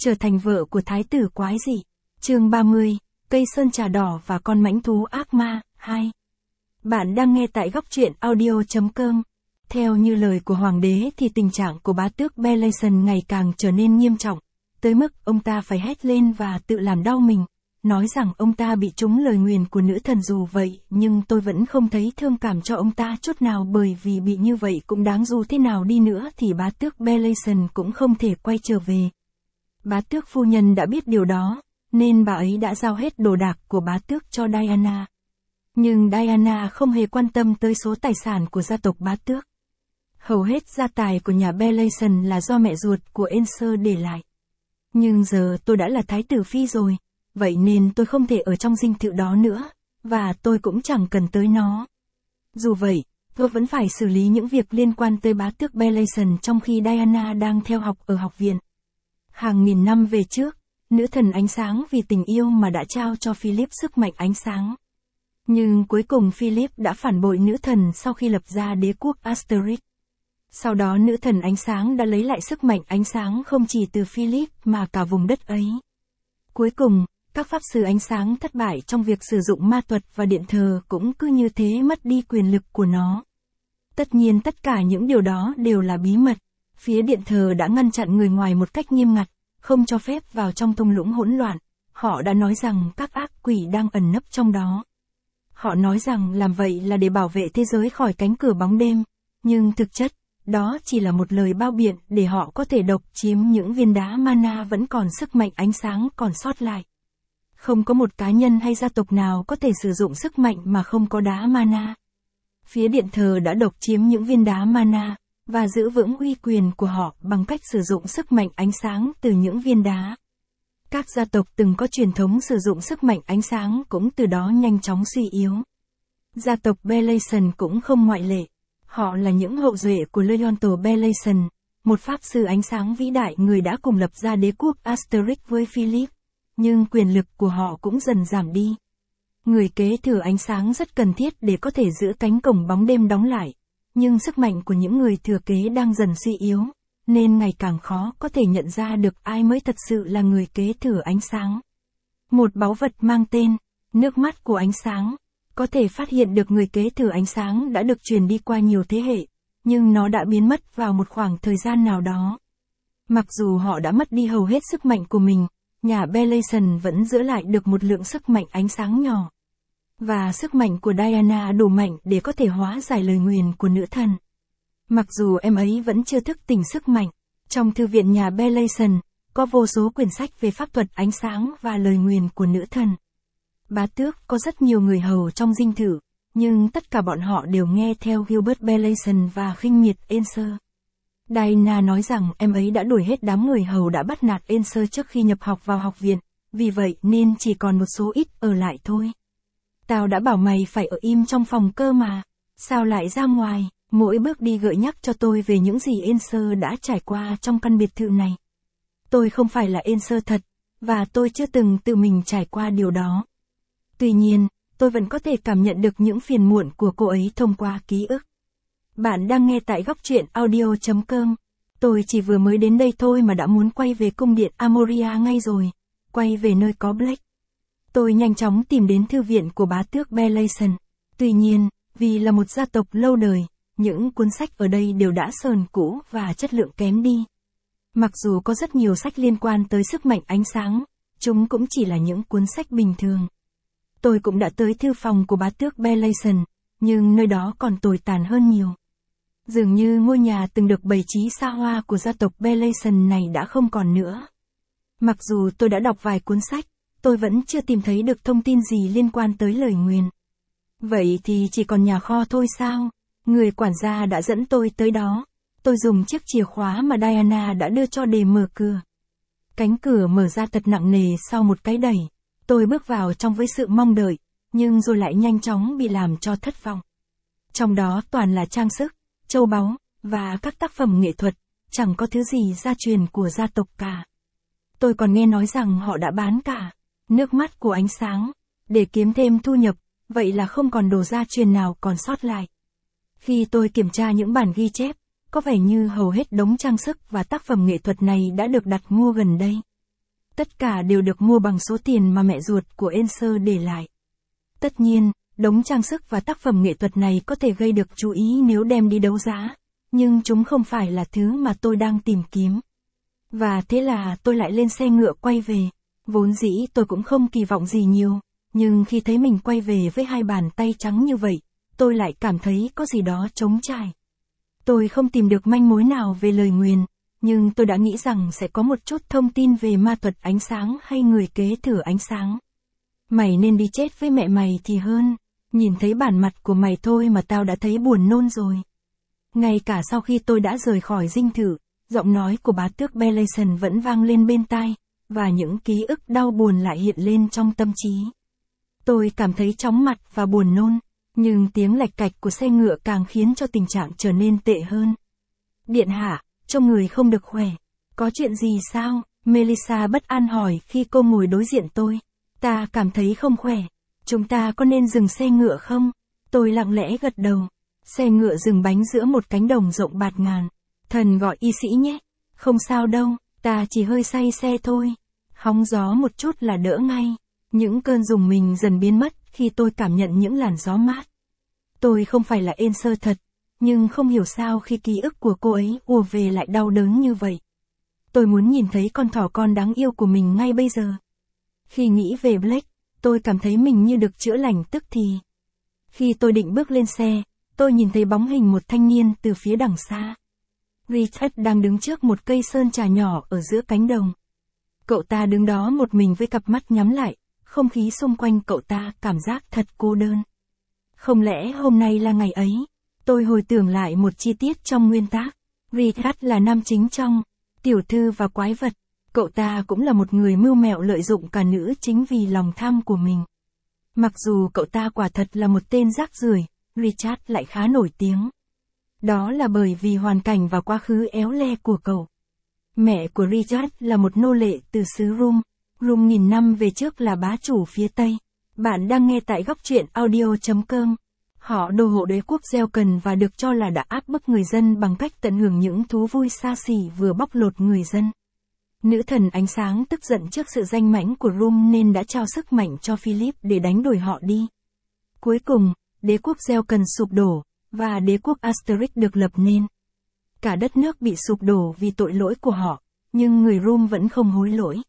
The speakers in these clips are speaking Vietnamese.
Trở thành vợ của thái tử quái dị. Chương 30, cây sơn trà đỏ và con mãnh thú ác ma, 2. Bạn đang nghe tại góc truyện audio.com. Theo như lời của hoàng đế thì tình trạng của bá tước Belason ngày càng trở nên nghiêm trọng, tới mức ông ta phải hét lên và tự làm đau mình, nói rằng ông ta bị trúng lời nguyền của nữ thần. Dù vậy, nhưng tôi vẫn không thấy thương cảm cho ông ta chút nào, bởi vì bị như vậy cũng đáng, dù thế nào đi nữa thì bá tước Belason cũng không thể quay trở về. Bá tước phu nhân đã biết điều đó, nên bà ấy đã giao hết đồ đạc của bá tước cho Diana. Nhưng Diana không hề quan tâm tới số tài sản của gia tộc bá tước. Hầu hết gia tài của nhà Belason là do mẹ ruột của Ensor để lại. Nhưng giờ tôi đã là thái tử phi rồi, vậy nên tôi không thể ở trong dinh thự đó nữa, và tôi cũng chẳng cần tới nó. Dù vậy, tôi vẫn phải xử lý những việc liên quan tới bá tước Belason trong khi Diana đang theo học ở học viện. Hàng nghìn năm về trước, nữ thần ánh sáng vì tình yêu mà đã trao cho Philip sức mạnh ánh sáng. Nhưng cuối cùng Philip đã phản bội nữ thần sau khi lập ra đế quốc Asterix. Sau đó nữ thần ánh sáng đã lấy lại sức mạnh ánh sáng không chỉ từ Philip mà cả vùng đất ấy. Cuối cùng, các pháp sư ánh sáng thất bại trong việc sử dụng ma thuật và điện thờ cũng cứ như thế mất đi quyền lực của nó. Tất nhiên tất cả những điều đó đều là bí mật. Phía điện thờ đã ngăn chặn người ngoài một cách nghiêm ngặt, không cho phép vào trong thung lũng hỗn loạn. Họ đã nói rằng các ác quỷ đang ẩn nấp trong đó. Họ nói rằng làm vậy là để bảo vệ thế giới khỏi cánh cửa bóng đêm, nhưng thực chất, đó chỉ là một lời bao biện để họ có thể độc chiếm những viên đá mana vẫn còn sức mạnh ánh sáng còn sót lại. Không có một cá nhân hay gia tộc nào có thể sử dụng sức mạnh mà không có đá mana. Phía điện thờ đã độc chiếm những viên đá mana, và giữ vững uy quyền của họ bằng cách sử dụng sức mạnh ánh sáng từ những viên đá. Các gia tộc từng có truyền thống sử dụng sức mạnh ánh sáng cũng từ đó nhanh chóng suy yếu. Gia tộc Belason cũng không ngoại lệ. Họ là những hậu duệ của Leonto Belason, một pháp sư ánh sáng vĩ đại, người đã cùng lập ra đế quốc Asterix với Philip. Nhưng quyền lực của họ cũng dần giảm đi. Người kế thừa ánh sáng rất cần thiết để có thể giữ cánh cổng bóng đêm đóng lại. Nhưng sức mạnh của những người thừa kế đang dần suy yếu, nên ngày càng khó có thể nhận ra được ai mới thật sự là người kế thừa ánh sáng. Một báu vật mang tên, nước mắt của ánh sáng, có thể phát hiện được người kế thừa ánh sáng đã được truyền đi qua nhiều thế hệ, nhưng nó đã biến mất vào một khoảng thời gian nào đó. Mặc dù họ đã mất đi hầu hết sức mạnh của mình, nhà Belason vẫn giữ lại được một lượng sức mạnh ánh sáng nhỏ. Và sức mạnh của Diana đủ mạnh để có thể hóa giải lời nguyền của nữ thần. Mặc dù em ấy vẫn chưa thức tỉnh sức mạnh, trong thư viện nhà Belason, có vô số quyển sách về pháp thuật ánh sáng và lời nguyền của nữ thần. Bá tước có rất nhiều người hầu trong dinh thự, nhưng tất cả bọn họ đều nghe theo Gilbert Belason và khinh miệt Ensor. Diana nói rằng em ấy đã đuổi hết đám người hầu đã bắt nạt Ensor trước khi nhập học vào học viện, vì vậy nên chỉ còn một số ít ở lại thôi. Tao đã bảo mày phải ở im trong phòng cơ mà, sao lại ra ngoài? Mỗi bước đi gợi nhắc cho tôi về những gì Ensor đã trải qua trong căn biệt thự này. Tôi không phải là Ensor thật, và tôi chưa từng tự mình trải qua điều đó. Tuy nhiên, tôi vẫn có thể cảm nhận được những phiền muộn của cô ấy thông qua ký ức. Bạn đang nghe tại góc truyện audio.com. Tôi chỉ vừa mới đến đây thôi mà đã muốn quay về cung điện Amoria ngay rồi, quay về nơi có Blake. Tôi nhanh chóng tìm đến thư viện của bá tước Belason. Tuy nhiên, vì là một gia tộc lâu đời, những cuốn sách ở đây đều đã sờn cũ và chất lượng kém đi. Mặc dù có rất nhiều sách liên quan tới sức mạnh ánh sáng, chúng cũng chỉ là những cuốn sách bình thường. Tôi cũng đã tới thư phòng của bá tước Belason, nhưng nơi đó còn tồi tàn hơn nhiều. Dường như ngôi nhà từng được bày trí xa hoa của gia tộc Belason này đã không còn nữa. Mặc dù tôi đã đọc vài cuốn sách, tôi vẫn chưa tìm thấy được thông tin gì liên quan tới lời nguyền. Vậy thì chỉ còn nhà kho thôi sao? Người quản gia đã dẫn tôi tới đó. Tôi dùng chiếc chìa khóa mà Diana đã đưa cho để mở cửa. Cánh cửa mở ra thật nặng nề sau một cái đẩy. Tôi bước vào trong với sự mong đợi, nhưng rồi lại nhanh chóng bị làm cho thất vọng. Trong đó toàn là trang sức, châu báu, và các tác phẩm nghệ thuật, chẳng có thứ gì gia truyền của gia tộc cả. Tôi còn nghe nói rằng họ đã bán cả nước mắt của ánh sáng, để kiếm thêm thu nhập, vậy là không còn đồ gia truyền nào còn sót lại. Khi tôi kiểm tra những bản ghi chép, có vẻ như hầu hết đống trang sức và tác phẩm nghệ thuật này đã được đặt mua gần đây. Tất cả đều được mua bằng số tiền mà mẹ ruột của Enser để lại. Tất nhiên, đống trang sức và tác phẩm nghệ thuật này có thể gây được chú ý nếu đem đi đấu giá, nhưng chúng không phải là thứ mà tôi đang tìm kiếm. Và thế là tôi lại lên xe ngựa quay về. Vốn dĩ tôi cũng không kỳ vọng gì nhiều, nhưng khi thấy mình quay về với hai bàn tay trắng như vậy, tôi lại cảm thấy có gì đó trống trải. Tôi không tìm được manh mối nào về lời nguyền, nhưng tôi đã nghĩ rằng sẽ có một chút thông tin về ma thuật ánh sáng hay người kế thừa ánh sáng. Mày nên đi chết với mẹ mày thì hơn, nhìn thấy bản mặt của mày thôi mà tao đã thấy buồn nôn rồi. Ngay cả sau khi tôi đã rời khỏi dinh thự, giọng nói của bá tước Belation vẫn vang lên bên tai, và những ký ức đau buồn lại hiện lên trong tâm trí. Tôi cảm thấy chóng mặt và buồn nôn, nhưng tiếng lạch cạch của xe ngựa càng khiến cho tình trạng trở nên tệ hơn. Điện hạ, trông người không được khỏe. Có chuyện gì sao? Melissa bất an hỏi khi cô ngồi đối diện tôi. Ta cảm thấy không khỏe. Chúng ta có nên dừng xe ngựa không? Tôi lặng lẽ gật đầu. Xe ngựa dừng bánh giữa một cánh đồng rộng bạt ngàn. Thần gọi y sĩ nhé. Không sao đâu, ta chỉ hơi say xe thôi. Hóng gió một chút là đỡ ngay. Những cơn rùng mình dần biến mất khi tôi cảm nhận những làn gió mát. Tôi không phải là Enser thật, nhưng không hiểu sao khi ký ức của cô ấy ùa về lại đau đớn như vậy. Tôi muốn nhìn thấy con thỏ con đáng yêu của mình ngay bây giờ. Khi nghĩ về Blake, tôi cảm thấy mình như được chữa lành tức thì. Khi tôi định bước lên xe, tôi nhìn thấy bóng hình một thanh niên từ phía đằng xa. Richard đang đứng trước một cây sơn trà nhỏ ở giữa cánh đồng. Cậu ta đứng đó một mình với cặp mắt nhắm lại, không khí xung quanh cậu ta cảm giác thật cô đơn. Không lẽ hôm nay là ngày ấy? Tôi hồi tưởng lại một chi tiết trong nguyên tác. Richard là nam chính trong Tiểu thư và quái vật. Cậu ta cũng là một người mưu mẹo lợi dụng cả nữ chính vì lòng tham của mình. Mặc dù cậu ta quả thật là một tên rác rưởi, Richard lại khá nổi tiếng. Đó là bởi vì hoàn cảnh và quá khứ éo le của cậu. Mẹ của Richard là một nô lệ từ xứ Rum. Rum nghìn năm về trước là bá chủ phía Tây. Bạn đang nghe tại góc truyện audio.com. Họ đô hộ đế quốc gieo cần và được cho là đã áp bức người dân bằng cách tận hưởng những thú vui xa xỉ vừa bóc lột người dân. Nữ thần ánh sáng tức giận trước sự danh mãnh của Rum nên đã trao sức mạnh cho Philip để đánh đuổi họ đi. Cuối cùng, đế quốc gieo cần sụp đổ, và đế quốc Asterix được lập nên. Cả đất nước bị sụp đổ vì tội lỗi của họ, nhưng người Rum vẫn không hối lỗi.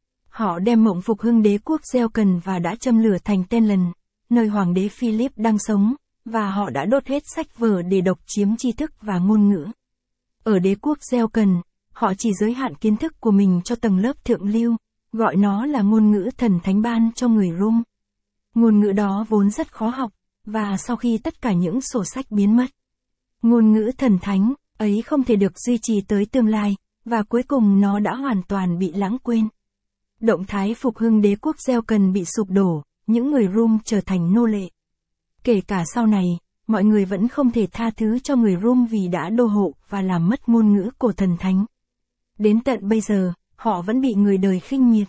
Họ đem mộng phục hưng đế quốc gieo cần và đã châm lửa thành Tenland, nơi hoàng đế Philip đang sống, và họ đã đốt hết sách vở để độc chiếm tri thức và ngôn ngữ. Ở đế quốc gieo cần, họ chỉ giới hạn kiến thức của mình cho tầng lớp thượng lưu, gọi nó là ngôn ngữ thần thánh ban cho người Rum. Ngôn ngữ đó vốn rất khó học, và sau khi tất cả những sổ sách biến mất, ngôn ngữ thần thánh ấy không thể được duy trì tới tương lai, và cuối cùng nó đã hoàn toàn bị lãng quên. Động thái phục hưng đế quốc gieo cần bị sụp đổ, những người Rum trở thành nô lệ. Kể cả sau này, mọi người vẫn không thể tha thứ cho người Rum vì đã đô hộ và làm mất ngôn ngữ của thần thánh. Đến tận bây giờ, họ vẫn bị người đời khinh miệt.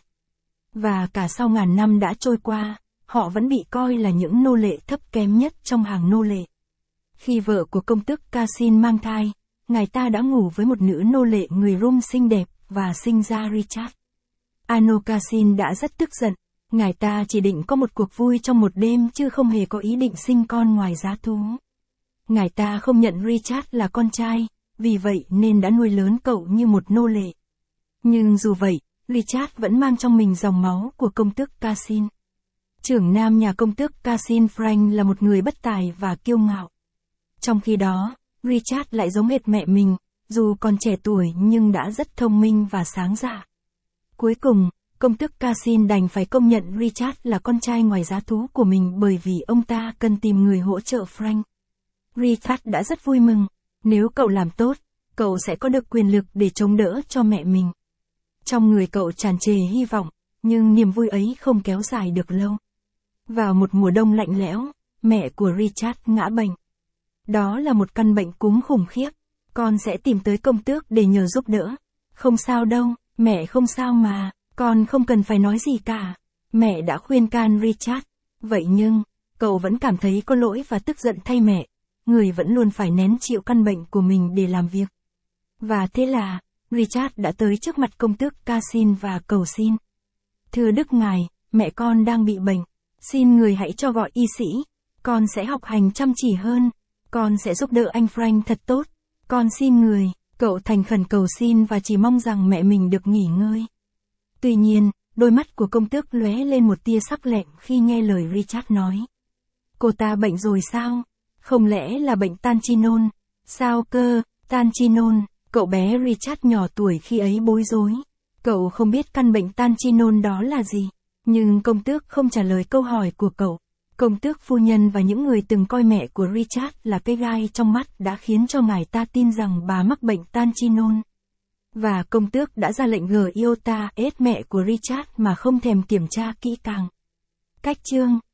Và cả sau ngàn năm đã trôi qua, họ vẫn bị coi là những nô lệ thấp kém nhất trong hàng nô lệ. Khi vợ của công tước Cassin mang thai, ngài ta đã ngủ với một nữ nô lệ người Rum xinh đẹp và sinh ra Richard. Ano Cassin đã rất tức giận, ngài ta chỉ định có một cuộc vui trong một đêm chứ không hề có ý định sinh con ngoài giá thú. Ngài ta không nhận Richard là con trai, vì vậy nên đã nuôi lớn cậu như một nô lệ. Nhưng dù vậy, Richard vẫn mang trong mình dòng máu của công tước Cassin. Trưởng nam nhà công tước Cassin Frank là một người bất tài và kiêu ngạo. Trong khi đó, Richard lại giống hệt mẹ mình, dù còn trẻ tuổi nhưng đã rất thông minh và sáng dạ. Cuối cùng, công tước Cassin đành phải công nhận Richard là con trai ngoài giá thú của mình bởi vì ông ta cần tìm người hỗ trợ Frank. Richard đã rất vui mừng, nếu cậu làm tốt, cậu sẽ có được quyền lực để chống đỡ cho mẹ mình. Trong người cậu tràn trề hy vọng, nhưng niềm vui ấy không kéo dài được lâu. Vào một mùa đông lạnh lẽo, mẹ của Richard ngã bệnh. Đó là một căn bệnh cúm khủng khiếp. Con sẽ tìm tới công tước để nhờ giúp đỡ. Không sao đâu, mẹ không sao mà, con không cần phải nói gì cả. Mẹ đã khuyên can Richard. Vậy nhưng, cậu vẫn cảm thấy có lỗi và tức giận thay mẹ. Người vẫn luôn phải nén chịu căn bệnh của mình để làm việc. Và thế là, Richard đã tới trước mặt công tước Cassin và cầu xin. Thưa Đức Ngài, mẹ con đang bị bệnh. Xin người hãy cho gọi y sĩ. Con sẽ học hành chăm chỉ hơn. Con sẽ giúp đỡ anh Frank thật tốt. Con xin người. Cậu thành khẩn cầu xin và chỉ mong rằng mẹ mình được nghỉ ngơi. Tuy nhiên, đôi mắt của công tước lóe lên một tia sắc lẹm khi nghe lời Richard nói. Cô ta bệnh rồi sao? Không lẽ là bệnh Tanchinon? Sao cơ, Tanchinon? Cậu bé Richard nhỏ tuổi khi ấy bối rối. Cậu không biết căn bệnh Tanchinon đó là gì. Nhưng công tước không trả lời câu hỏi của cậu. Công tước phu nhân và những người từng coi mẹ của Richard là cái gai trong mắt đã khiến cho ngài ta tin rằng bà mắc bệnh Tanchinon. Và công tước đã ra lệnh gờ Iota ết mẹ của Richard mà không thèm kiểm tra kỹ càng. Cách chương